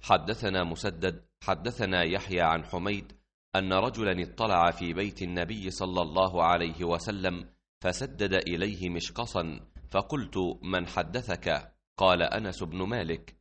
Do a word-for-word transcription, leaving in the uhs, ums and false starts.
حدثنا مسدد حدثنا يحيى عن حميد أن رجلا اطلع في بيت النبي صلى الله عليه وسلم فسدد إليه مشقصا، فقلت: من حدثك؟ قال: أنس بن مالك.